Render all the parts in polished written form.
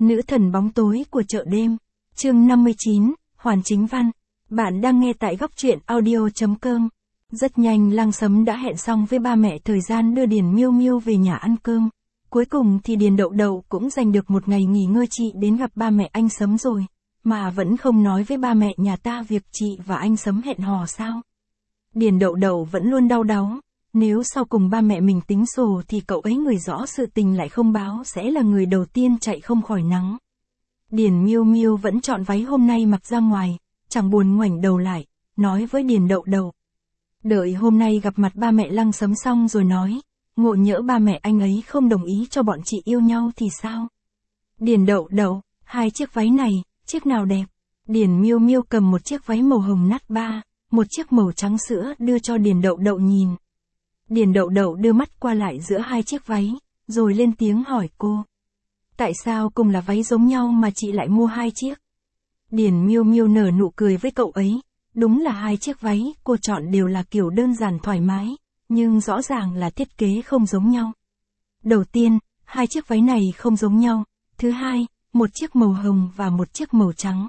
Nữ thần bóng tối của chợ đêm. Chương 59, Hoàn Chính Văn. Bạn đang nghe tại góc truyện audio.com. Rất nhanh Lăng Sấm đã hẹn xong với ba mẹ thời gian đưa Điền Miêu Miêu về nhà ăn cơm. Cuối cùng thì Điền Đậu Đậu cũng dành được một ngày nghỉ ngơi. Chị đến gặp ba mẹ anh Sấm rồi, mà vẫn không nói với ba mẹ nhà ta việc chị và anh Sấm hẹn hò sao? Điền Đậu Đậu vẫn luôn đau đáu. Nếu sau cùng ba mẹ mình tính sổ thì cậu ấy người rõ sự tình lại không báo sẽ là người đầu tiên chạy không khỏi nắng. Điền Miêu Miêu vẫn chọn váy hôm nay mặc ra ngoài, chẳng buồn ngoảnh đầu lại, nói với Điền Đậu Đậu. Đợi hôm nay gặp mặt ba mẹ Lăng Sấm xong rồi nói, ngộ nhỡ ba mẹ anh ấy không đồng ý cho bọn chị yêu nhau thì sao? Điền Đậu Đậu, hai chiếc váy này, chiếc nào đẹp? Điền Miêu Miêu cầm một chiếc váy màu hồng nát ba, một chiếc màu trắng sữa đưa cho Điền Đậu Đậu nhìn. Điền Đậu Đậu đưa mắt qua lại giữa hai chiếc váy, rồi lên tiếng hỏi cô. Tại sao cùng là váy giống nhau mà chị lại mua hai chiếc? Điền Miêu Miêu nở nụ cười với cậu ấy. Đúng là hai chiếc váy cô chọn đều là kiểu đơn giản thoải mái, nhưng rõ ràng là thiết kế không giống nhau. Đầu tiên, hai chiếc váy này không giống nhau. Thứ hai, một chiếc màu hồng và một chiếc màu trắng.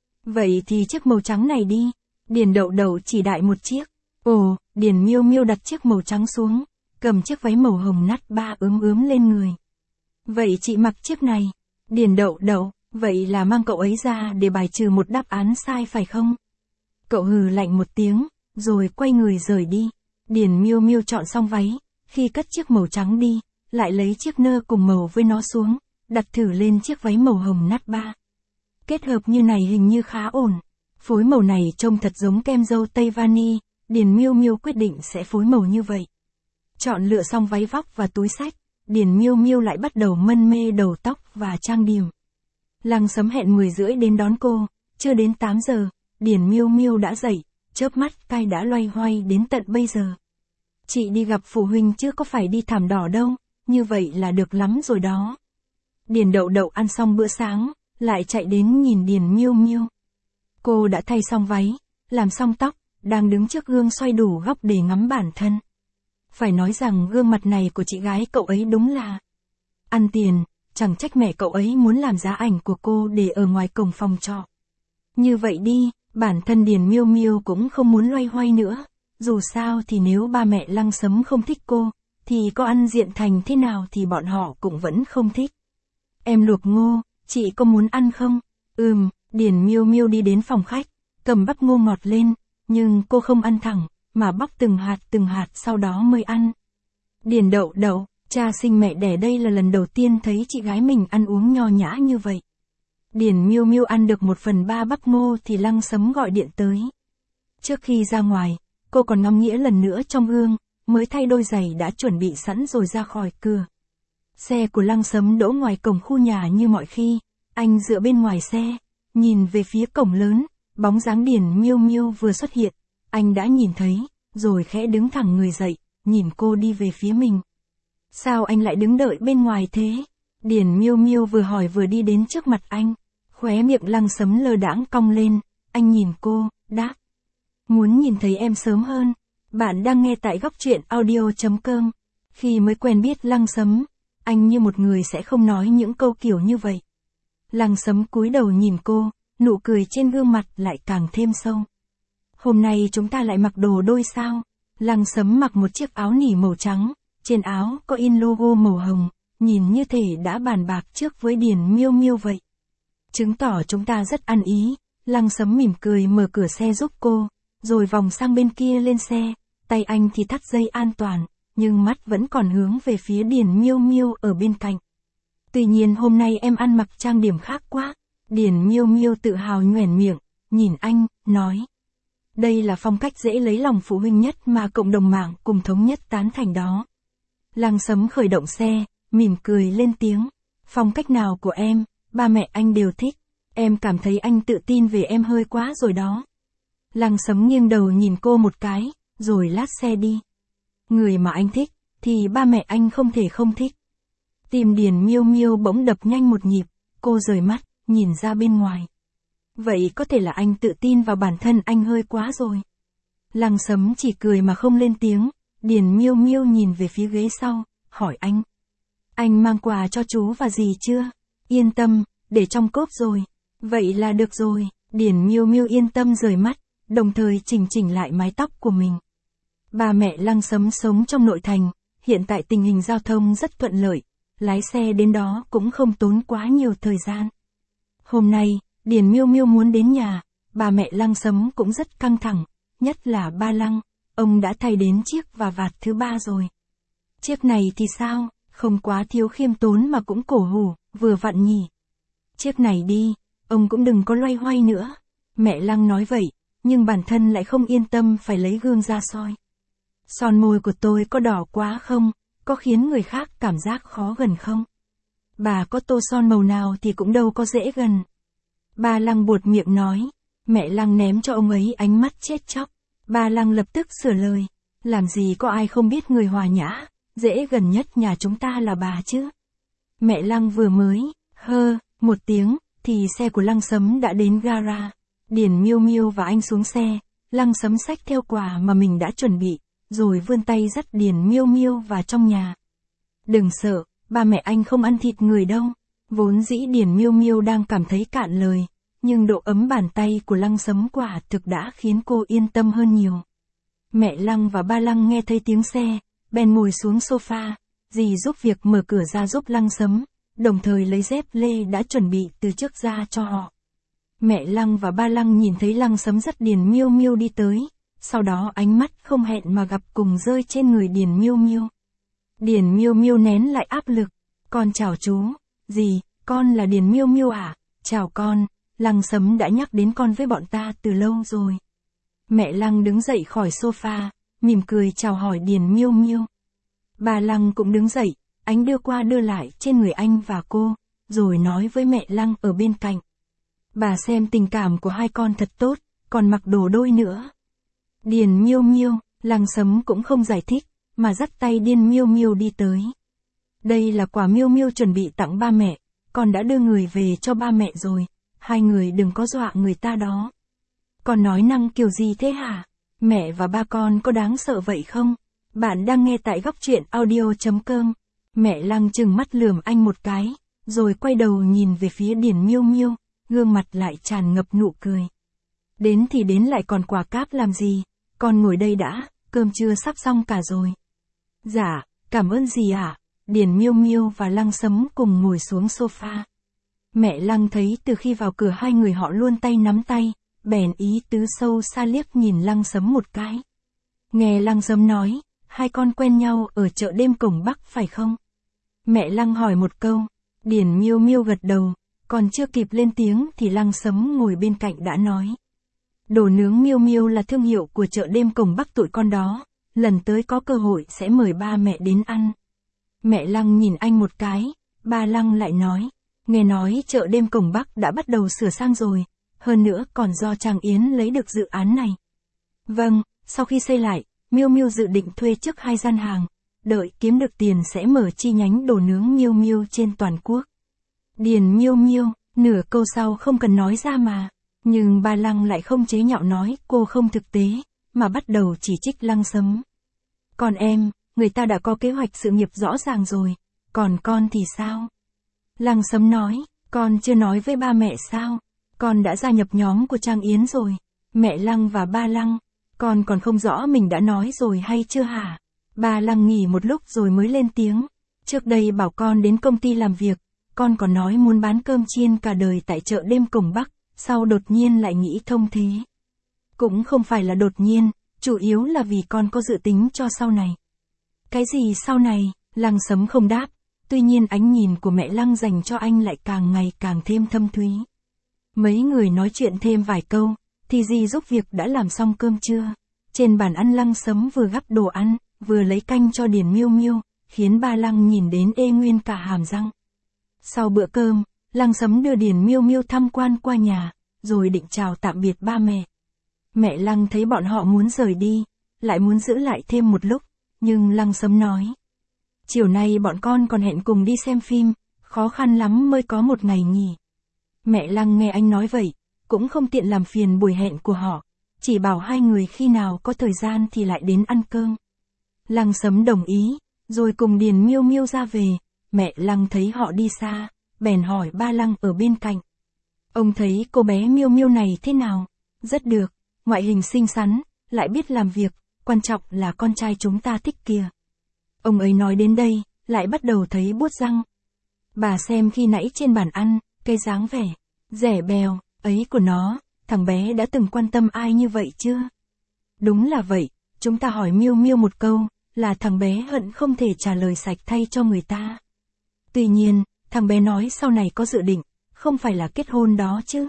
Vậy thì chiếc màu trắng này đi. Điền Đậu Đậu chỉ đại một chiếc. Ồ, Điền Miêu Miêu đặt chiếc màu trắng xuống, cầm chiếc váy màu hồng nát ba ướm lên người. Vậy chị mặc chiếc này. Điền Đậu Đậu, vậy là mang cậu ấy ra để bài trừ một đáp án sai phải không? Cậu hừ lạnh một tiếng, rồi quay người rời đi. Điền Miêu Miêu chọn xong váy, khi cất chiếc màu trắng đi, lại lấy chiếc nơ cùng màu với nó xuống, đặt thử lên chiếc váy màu hồng nát ba. Kết hợp như này hình như khá ổn. Phối màu này trông thật giống kem dâu tây vani. Điền Miêu Miêu quyết định sẽ phối màu như vậy. Chọn lựa xong váy vóc và túi xách, Điền Miêu Miêu lại bắt đầu mân mê đầu tóc và trang điểm. Lăng Sấm hẹn 10:30 đến đón cô, chưa đến 8 giờ, Điền Miêu Miêu đã dậy, chớp mắt cay đã loay hoay đến tận bây giờ. Chị đi gặp phụ huynh chứ có phải đi thảm đỏ đâu, như vậy là được lắm rồi đó. Điền Đậu Đậu ăn xong bữa sáng, lại chạy đến nhìn Điền Miêu Miêu. Cô đã thay xong váy, làm xong tóc, đang đứng trước gương xoay đủ góc để ngắm bản thân. Phải nói rằng gương mặt này của chị gái cậu ấy đúng là ăn tiền, chẳng trách mẹ cậu ấy muốn làm giá ảnh của cô để ở ngoài cổng phòng trọ. Như vậy đi, bản thân Điền Miêu Miêu cũng không muốn loay hoay nữa, dù sao thì nếu ba mẹ Lăng Sấm không thích cô, thì có ăn diện thành thế nào thì bọn họ cũng vẫn không thích. Em luộc ngô, chị có muốn ăn không? Điền Miêu Miêu đi đến phòng khách, cầm bắp ngô ngọt lên. Nhưng cô không ăn thẳng, mà bóc từng hạt sau đó mới ăn. Điền Đậu Đậu, cha sinh mẹ đẻ đây là lần đầu tiên thấy chị gái mình ăn uống nho nhã như vậy. Điền Miêu Miêu ăn được 1/3 bắp ngô thì Lăng Sấm gọi điện tới. Trước khi ra ngoài, cô còn ngắm nghĩa lần nữa trong gương, mới thay đôi giày đã chuẩn bị sẵn rồi ra khỏi cửa. Xe của Lăng Sấm đỗ ngoài cổng khu nhà như mọi khi, anh dựa bên ngoài xe, nhìn về phía cổng lớn. Bóng dáng Điền Miêu Miêu vừa xuất hiện, anh đã nhìn thấy, rồi khẽ đứng thẳng người dậy, nhìn cô đi về phía mình. Sao anh lại đứng đợi bên ngoài thế? Điền Miêu Miêu vừa hỏi vừa đi đến trước mặt anh, khóe miệng Lăng Sấm lơ đãng cong lên, anh nhìn cô, đáp. Muốn nhìn thấy em sớm hơn. Bạn đang nghe tại góc truyện audio.com. Khi mới quen biết Lăng Sấm, anh như một người sẽ không nói những câu kiểu như vậy. Lăng Sấm cúi đầu nhìn cô. Nụ cười trên gương mặt lại càng thêm sâu. Hôm nay chúng ta lại mặc đồ đôi sao? Lăng Sấm mặc một chiếc áo nỉ màu trắng, trên áo có in logo màu hồng, nhìn như thể đã bàn bạc trước với Điền Miêu Miêu vậy. Chứng tỏ chúng ta rất ăn ý. Lăng Sấm mỉm cười mở cửa xe giúp cô, rồi vòng sang bên kia lên xe, tay anh thì thắt dây an toàn, nhưng mắt vẫn còn hướng về phía Điền Miêu Miêu ở bên cạnh. Tuy nhiên hôm nay em ăn mặc trang điểm khác quá. Điền Miêu Miêu tự hào nhoẻn miệng, nhìn anh, nói. Đây là phong cách dễ lấy lòng phụ huynh nhất mà cộng đồng mạng cùng thống nhất tán thành đó. Lăng Sấm khởi động xe, mỉm cười lên tiếng. Phong cách nào của em, ba mẹ anh đều thích. Em cảm thấy anh tự tin về em hơi quá rồi đó. Lăng Sấm nghiêng đầu nhìn cô một cái, rồi lát xe đi. Người mà anh thích, thì ba mẹ anh không thể không thích. Tim Điền Miêu Miêu bỗng đập nhanh một nhịp, cô rời mắt. Nhìn ra bên ngoài. Vậy có thể là anh tự tin vào bản thân anh hơi quá rồi. Lăng Sấm chỉ cười mà không lên tiếng. Điền Miêu Miêu nhìn về phía ghế sau, hỏi anh. Anh mang quà cho chú và dì chưa? Yên tâm, để trong cốp rồi. Vậy là được rồi, Điền Miêu Miêu yên tâm rời mắt, đồng thời chỉnh lại mái tóc của mình. Ba mẹ Lăng Sấm sống trong nội thành, hiện tại tình hình giao thông rất thuận lợi, lái xe đến đó cũng không tốn quá nhiều thời gian. Hôm nay, Điền Miêu Miêu muốn đến nhà, ba mẹ Lăng Sấm cũng rất căng thẳng, nhất là ba Lăng, ông đã thay đến chiếc và vạt thứ 3 rồi. Chiếc này thì sao, không quá thiếu khiêm tốn mà cũng cổ hủ, vừa vặn nhỉ. Chiếc này đi, ông cũng đừng có loay hoay nữa. Mẹ Lăng nói vậy, nhưng bản thân lại không yên tâm phải lấy gương ra soi. Son môi của tôi có đỏ quá không, có khiến người khác cảm giác khó gần không? Bà có tô son màu nào thì cũng đâu có dễ gần. Ba Lăng buột miệng nói, mẹ Lăng ném cho ông ấy ánh mắt chết chóc. Ba Lăng lập tức sửa lời, làm gì có ai không biết người hòa nhã, dễ gần nhất nhà chúng ta là bà chứ. Mẹ Lăng vừa mới, một tiếng, thì xe của Lăng Sấm đã đến gara. Điền Miêu Miêu và anh xuống xe, Lăng Sấm xách theo quà mà mình đã chuẩn bị, rồi vươn tay dắt Điền Miêu Miêu vào trong nhà. Đừng sợ, ba mẹ anh không ăn thịt người đâu. Vốn dĩ Điền Miêu Miêu đang cảm thấy cạn lời, nhưng độ ấm bàn tay của Lăng Sấm quả thực đã khiến cô yên tâm hơn nhiều. Mẹ Lăng và ba Lăng nghe thấy tiếng xe, bèn ngồi xuống sofa, dì giúp việc mở cửa ra giúp Lăng Sấm, đồng thời lấy dép lê đã chuẩn bị từ trước ra cho họ. Mẹ Lăng và ba Lăng nhìn thấy Lăng Sấm dắt Điền Miêu Miêu đi tới, sau đó ánh mắt không hẹn mà gặp cùng rơi trên người Điền Miêu Miêu. Điền Miêu Miêu nén lại áp lực, con chào chú. Dì, con là Điền Miêu Miêu à? Chào con, Lăng Sấm đã nhắc đến con với bọn ta từ lâu rồi. Mẹ Lăng đứng dậy khỏi sofa, mỉm cười chào hỏi Điền Miêu Miêu. Bà Lăng cũng đứng dậy, ánh đưa qua đưa lại trên người anh và cô, rồi nói với mẹ Lăng ở bên cạnh. Bà xem tình cảm của hai con thật tốt, còn mặc đồ đôi nữa. Điền Miêu Miêu, Lăng Sấm cũng không giải thích, mà dắt tay Điền Miêu Miêu đi tới. Đây là quà Miêu Miêu chuẩn bị tặng ba mẹ, con đã đưa người về cho ba mẹ rồi, hai người đừng có dọa người ta đó. Con nói năng kiểu gì thế hả? Mẹ và ba con có đáng sợ vậy không? Bạn đang nghe tại góc truyện audio.com. Mẹ Lăng trừng mắt lườm anh một cái, rồi quay đầu nhìn về phía Điền Miêu Miêu, gương mặt lại tràn ngập nụ cười. Đến thì đến lại còn quà cáp làm gì? Con ngồi đây đã, cơm trưa sắp xong cả rồi. Dạ, cảm ơn dì ạ. Điền Miêu Miêu và Lăng Sấm cùng ngồi xuống sofa. Mẹ Lăng thấy từ khi vào cửa hai người họ luôn tay nắm tay, bèn ý tứ sâu xa liếc nhìn Lăng Sấm một cái. Nghe Lăng Sấm nói, hai con quen nhau ở chợ đêm Cổng Bắc phải không? Mẹ Lăng hỏi một câu, Điền Miêu Miêu gật đầu, còn chưa kịp lên tiếng thì Lăng Sấm ngồi bên cạnh đã nói. Đồ nướng Miêu Miêu là thương hiệu của chợ đêm Cổng Bắc tụi con đó, lần tới có cơ hội sẽ mời ba mẹ đến ăn. Mẹ Lăng nhìn anh một cái, ba Lăng lại nói, nghe nói chợ đêm Cổng Bắc đã bắt đầu sửa sang rồi, hơn nữa còn do Trang Yến lấy được dự án này. Vâng, sau khi xây lại, Miêu Miêu dự định thuê trước 2 gian hàng, đợi kiếm được tiền sẽ mở chi nhánh đồ nướng Miêu Miêu trên toàn quốc. Điền Miêu Miêu, nửa câu sau không cần nói ra mà, nhưng ba Lăng lại không chế nhạo nói cô không thực tế, mà bắt đầu chỉ trích Lăng Sấm. Còn em, người ta đã có kế hoạch sự nghiệp rõ ràng rồi, còn con thì sao? Lăng Sấm nói, con chưa nói với ba mẹ sao? Con đã gia nhập nhóm của Trang Yến rồi. Mẹ Lăng và ba Lăng, con còn không rõ mình đã nói rồi hay chưa hả? Ba Lăng nghỉ một lúc rồi mới lên tiếng. Trước đây bảo con đến công ty làm việc, con còn nói muốn bán cơm chiên cả đời tại chợ đêm Cổng Bắc, sau đột nhiên lại nghĩ thông thế. Cũng không phải là đột nhiên, chủ yếu là vì con có dự tính cho sau này. Cái gì sau này? Lăng Sấm không đáp, tuy nhiên ánh nhìn của mẹ Lăng dành cho anh lại càng ngày càng thêm thâm thúy. Mấy người nói chuyện thêm vài câu, thì dì giúp việc đã làm xong cơm trưa. Trên bàn ăn Lăng Sấm vừa gắp đồ ăn, vừa lấy canh cho Điền Miêu Miêu, khiến ba Lăng nhìn đến ê nguyên cả hàm răng. Sau bữa cơm, Lăng Sấm đưa Điền Miêu Miêu tham quan qua nhà, rồi định chào tạm biệt ba mẹ. Mẹ Lăng thấy bọn họ muốn rời đi, lại muốn giữ lại thêm một lúc, nhưng Lăng Sấm nói. Chiều nay bọn con còn hẹn cùng đi xem phim, khó khăn lắm mới có một ngày nghỉ. Mẹ Lăng nghe anh nói vậy, cũng không tiện làm phiền buổi hẹn của họ, chỉ bảo hai người khi nào có thời gian thì lại đến ăn cơm. Lăng Sấm đồng ý, rồi cùng Điền Miêu Miêu ra về. Mẹ Lăng thấy họ đi xa, bèn hỏi ba Lăng ở bên cạnh. Ông thấy cô bé Miêu Miêu này thế nào? Rất được, ngoại hình xinh xắn, lại biết làm việc, quan trọng là con trai chúng ta thích kìa. Ông ấy nói đến đây, lại bắt đầu thấy buốt răng. Bà xem khi nãy trên bàn ăn, cái dáng vẻ, dẻ bèo, ấy của nó, thằng bé đã từng quan tâm ai như vậy chưa? Đúng là vậy, chúng ta hỏi Miêu Miêu một câu, là thằng bé hận không thể trả lời sạch thay cho người ta. Tuy nhiên, thằng bé nói sau này có dự định, không phải là kết hôn đó chứ.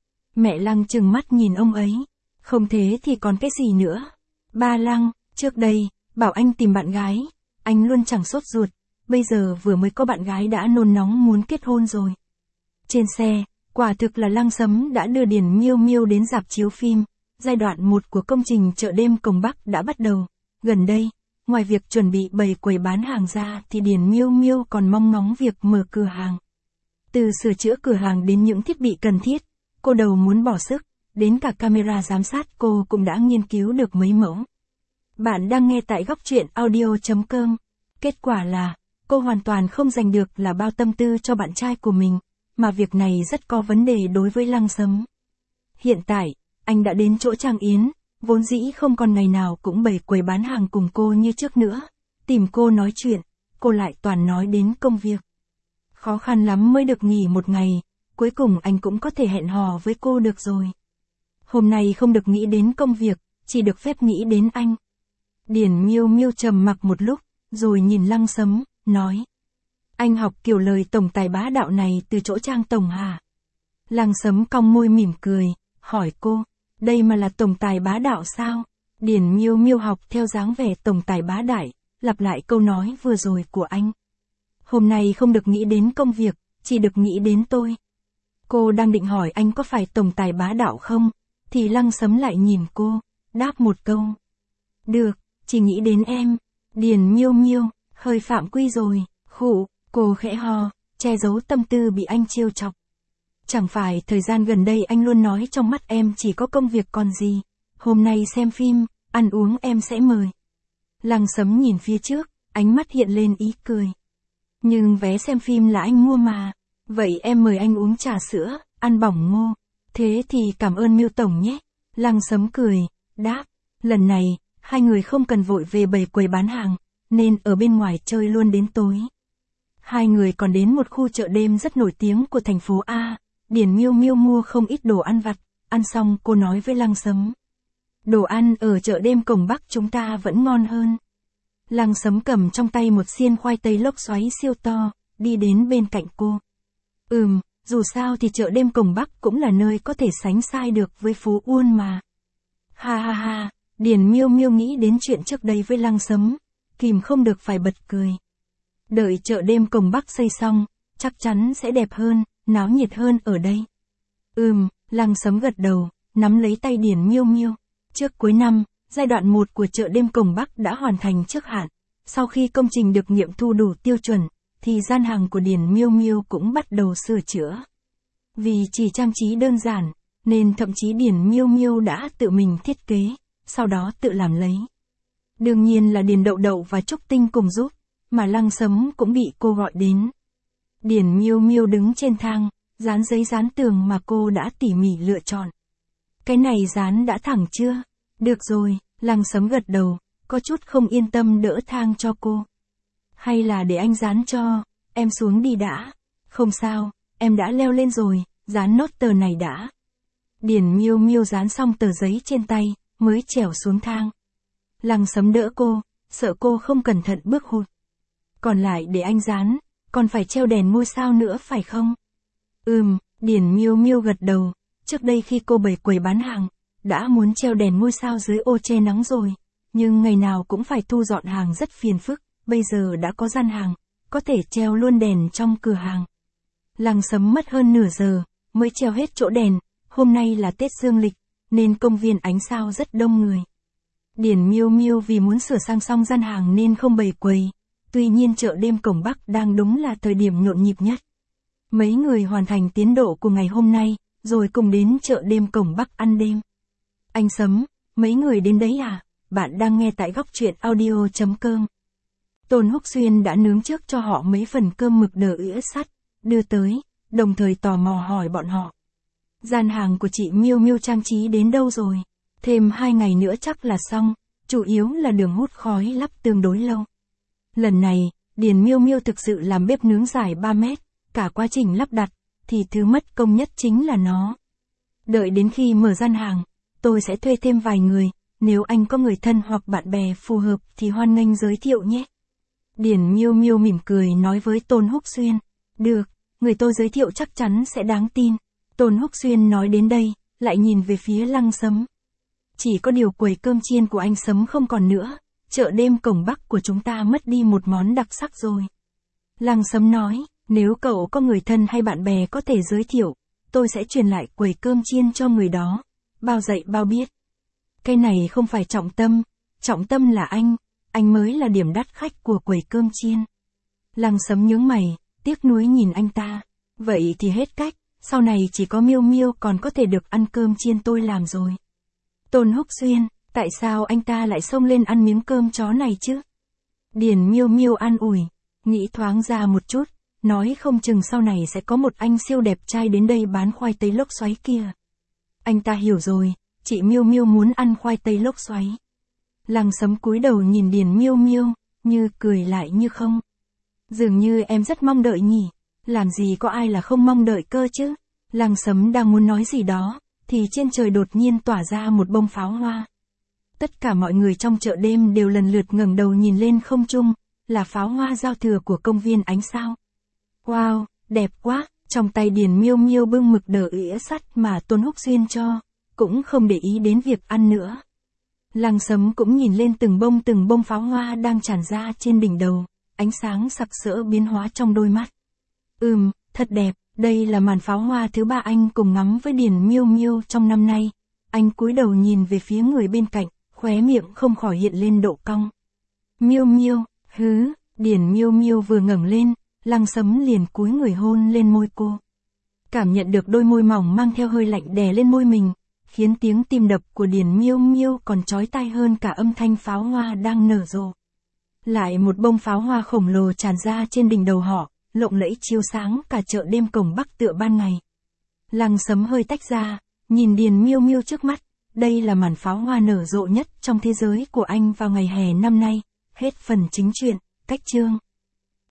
Mẹ Lăng trừng mắt nhìn ông ấy, không thế thì còn cái gì nữa. Ba Lăng, trước đây, bảo anh tìm bạn gái, anh luôn chẳng sốt ruột, bây giờ vừa mới có bạn gái đã nôn nóng muốn kết hôn rồi. Trên xe, quả thực là Lăng Sấm đã đưa Điền Miêu Miêu đến rạp chiếu phim, giai đoạn 1 của công trình chợ đêm Cổng Bắc đã bắt đầu. Gần đây, ngoài việc chuẩn bị bày quầy bán hàng ra thì Điền Miêu Miêu còn mong ngóng việc mở cửa hàng. Từ sửa chữa cửa hàng đến những thiết bị cần thiết, cô đầu muốn bỏ sức, đến cả camera giám sát cô cũng đã nghiên cứu được mấy mẫu. Bạn đang nghe tại góc truyện audio.com. Kết quả là, cô hoàn toàn không dành được là bao tâm tư cho bạn trai của mình, mà việc này rất có vấn đề đối với Lăng Sấm. Hiện tại, anh đã đến chỗ Trang Yến, vốn dĩ không còn ngày nào cũng bày quầy bán hàng cùng cô như trước nữa. Tìm cô nói chuyện, cô lại toàn nói đến công việc. Khó khăn lắm mới được nghỉ một ngày, cuối cùng anh cũng có thể hẹn hò với cô được rồi. Hôm nay không được nghĩ đến công việc, chỉ được phép nghĩ đến anh. Điền Miêu Miêu trầm mặc một lúc, rồi nhìn Lăng Sấm, nói. Anh học kiểu lời tổng tài bá đạo này từ chỗ Trang tổng hả? Lăng Sấm cong môi mỉm cười, hỏi cô, đây mà là tổng tài bá đạo sao? Điền Miêu Miêu học theo dáng vẻ tổng tài bá đại, lặp lại câu nói vừa rồi của anh. Hôm nay không được nghĩ đến công việc, chỉ được nghĩ đến tôi. Cô đang định hỏi anh có phải tổng tài bá đạo không, thì Lăng Sấm lại nhìn cô, đáp một câu. Được, chỉ nghĩ đến em. Điền Miêu Miêu, hơi phạm quy rồi, khụ, cô khẽ ho, che giấu tâm tư bị anh trêu chọc. Chẳng phải thời gian gần đây anh luôn nói trong mắt em chỉ có công việc còn gì, hôm nay xem phim, ăn uống em sẽ mời. Lăng Sấm nhìn phía trước, ánh mắt hiện lên ý cười. Nhưng vé xem phim là anh mua mà, vậy em mời anh uống trà sữa, ăn bỏng ngô. Thế thì cảm ơn Miêu tổng nhé. Lăng Sấm cười, đáp, lần này, hai người không cần vội về bày quầy bán hàng, nên ở bên ngoài chơi luôn đến tối. Hai người còn đến một khu chợ đêm rất nổi tiếng của thành phố A. Điền Miêu Miêu mua không ít đồ ăn vặt, ăn xong cô nói với Lăng Sấm. Đồ ăn ở chợ đêm Cổng Bắc chúng ta vẫn ngon hơn. Lăng Sấm cầm trong tay một xiên khoai tây lốc xoáy siêu to, đi đến bên cạnh cô. Dù sao thì chợ đêm Cổng Bắc cũng là nơi có thể sánh sai được với phố Uôn mà. Ha ha ha, Điền Miêu Miêu nghĩ đến chuyện trước đây với Lăng Sấm, kìm không được phải bật cười. Đợi chợ đêm Cổng Bắc xây xong, chắc chắn sẽ đẹp hơn, náo nhiệt hơn ở đây. Lăng Sấm gật đầu, nắm lấy tay Điền Miêu Miêu. Trước cuối năm, giai đoạn 1 của chợ đêm Cổng Bắc đã hoàn thành trước hạn. Sau khi công trình được nghiệm thu đủ tiêu chuẩn, thì gian hàng của Điền Miêu Miêu cũng bắt đầu sửa chữa. Vì chỉ trang trí đơn giản, nên thậm chí Điền Miêu Miêu đã tự mình thiết kế, sau đó tự làm lấy. Đương nhiên là Điền Đậu Đậu và Trúc Tinh cùng giúp, mà Lăng Sấm cũng bị cô gọi đến. Điền Miêu Miêu đứng trên thang, dán giấy dán tường mà cô đã tỉ mỉ lựa chọn. Cái này dán đã thẳng chưa? Được rồi, Lăng Sấm gật đầu, có chút không yên tâm đỡ thang cho cô. Hay là để anh dán cho, em xuống đi đã. Không sao, em đã leo lên rồi, dán nốt tờ này đã. Điền Miêu Miêu dán xong tờ giấy trên tay, mới trèo xuống thang. Lăng Sấm đỡ cô, sợ cô không cẩn thận bước hụt. Còn lại để anh dán, còn phải treo đèn ngôi sao nữa phải không? Điền Miêu Miêu gật đầu, trước đây khi cô bày quầy bán hàng, đã muốn treo đèn ngôi sao dưới ô che nắng rồi, nhưng ngày nào cũng phải thu dọn hàng rất phiền phức, bây giờ đã có gian hàng, có thể treo luôn đèn trong cửa hàng. Lăng Sấm mất hơn nửa giờ, mới treo hết chỗ đèn, hôm nay là Tết dương lịch, nên công viên ánh sao rất đông người. Điền Miêu Miêu vì muốn sửa sang xong gian hàng nên không bày quầy, tuy nhiên chợ đêm Cổng Bắc đang đúng là thời điểm nhộn nhịp nhất. Mấy người hoàn thành tiến độ của ngày hôm nay, rồi cùng đến chợ đêm Cổng Bắc ăn đêm. Anh Sấm, mấy người đến đấy à? Bạn đang nghe tại góc truyện audio.com. Tôn Húc Xuyên đã nướng trước cho họ mấy phần cơm mực đờ ỉa sắt, đưa tới, đồng thời tò mò hỏi bọn họ. Gian hàng của chị Miu Miu trang trí đến đâu rồi? Thêm 2 ngày nữa chắc là xong, chủ yếu là đường hút khói lắp tương đối lâu. Lần này, Điền Miu Miu thực sự làm bếp nướng dài 3 mét, cả quá trình lắp đặt, thì thứ mất công nhất chính là nó. Đợi đến khi mở gian hàng, tôi sẽ thuê thêm vài người, nếu anh có người thân hoặc bạn bè phù hợp thì hoan nghênh giới thiệu nhé. Điền Miu Miu mỉm cười nói với Tôn Húc Xuyên. Được, người tôi giới thiệu chắc chắn sẽ đáng tin. Tôn Húc Xuyên nói đến đây, lại nhìn về phía Lăng Sấm. Chỉ có điều quầy cơm chiên của anh Sấm không còn nữa, chợ đêm cổng Bắc của chúng ta mất đi một món đặc sắc rồi. Lăng Sấm nói, nếu cậu có người thân hay bạn bè có thể giới thiệu, tôi sẽ truyền lại quầy cơm chiên cho người đó. Bao dạy bao biết. Cái này không phải trọng tâm là anh mới là điểm đắt khách của quầy cơm chiên. Lăng Sấm nhướng mày, tiếc nuối nhìn anh ta. Vậy thì hết cách, sau này chỉ có Miu Miu còn có thể được ăn cơm chiên tôi làm rồi. Tôn Húc Xuyên, tại sao anh ta lại xông lên ăn miếng cơm chó này chứ? Điền Miu Miu an ủi, nghĩ thoáng ra một chút, nói không chừng sau này sẽ có một anh siêu đẹp trai đến đây bán khoai tây lốc xoáy kia. Anh ta hiểu rồi, chị Miu Miu muốn ăn khoai tây lốc xoáy. Lăng Sấm cúi đầu nhìn Điền Miu Miu, như cười lại như không. Dường như em rất mong đợi nhỉ, làm gì có ai là không mong đợi cơ chứ. Lăng Sấm đang muốn nói gì đó, thì trên trời đột nhiên tỏa ra một bông pháo hoa. Tất cả mọi người trong chợ đêm đều lần lượt ngẩng đầu nhìn lên không trung, là pháo hoa giao thừa của công viên ánh sao. Wow, đẹp quá, trong tay Điền Miu Miu bưng mực đờ ỉa sắt mà Tôn Húc Xuyên cho, cũng không để ý đến việc ăn nữa. Lăng Sấm cũng nhìn lên từng bông pháo hoa đang tràn ra trên đỉnh đầu, ánh sáng sặc sỡ biến hóa trong đôi mắt. Thật đẹp, đây là màn pháo hoa thứ 3 anh cùng ngắm với Điền Miu Miu trong năm nay. Anh cúi đầu nhìn về phía người bên cạnh, khóe miệng không khỏi hiện lên độ cong. Miu Miu, Điền Miu Miu vừa ngẩng lên, Lăng Sấm liền cúi người hôn lên môi cô. Cảm nhận được đôi môi mỏng mang theo hơi lạnh đè lên môi mình, khiến tiếng tim đập của Điền Miu Miu còn chói tai hơn cả âm thanh pháo hoa đang nở rộ. Lại một bông pháo hoa khổng lồ tràn ra trên đỉnh đầu họ, lộng lẫy chiếu sáng cả chợ đêm cổng Bắc tựa ban ngày. Lăng Sấm hơi tách ra, nhìn Điền Miu Miu trước mắt, đây là màn pháo hoa nở rộ nhất trong thế giới của anh vào ngày hè năm nay. Hết phần chính truyện, cách chương.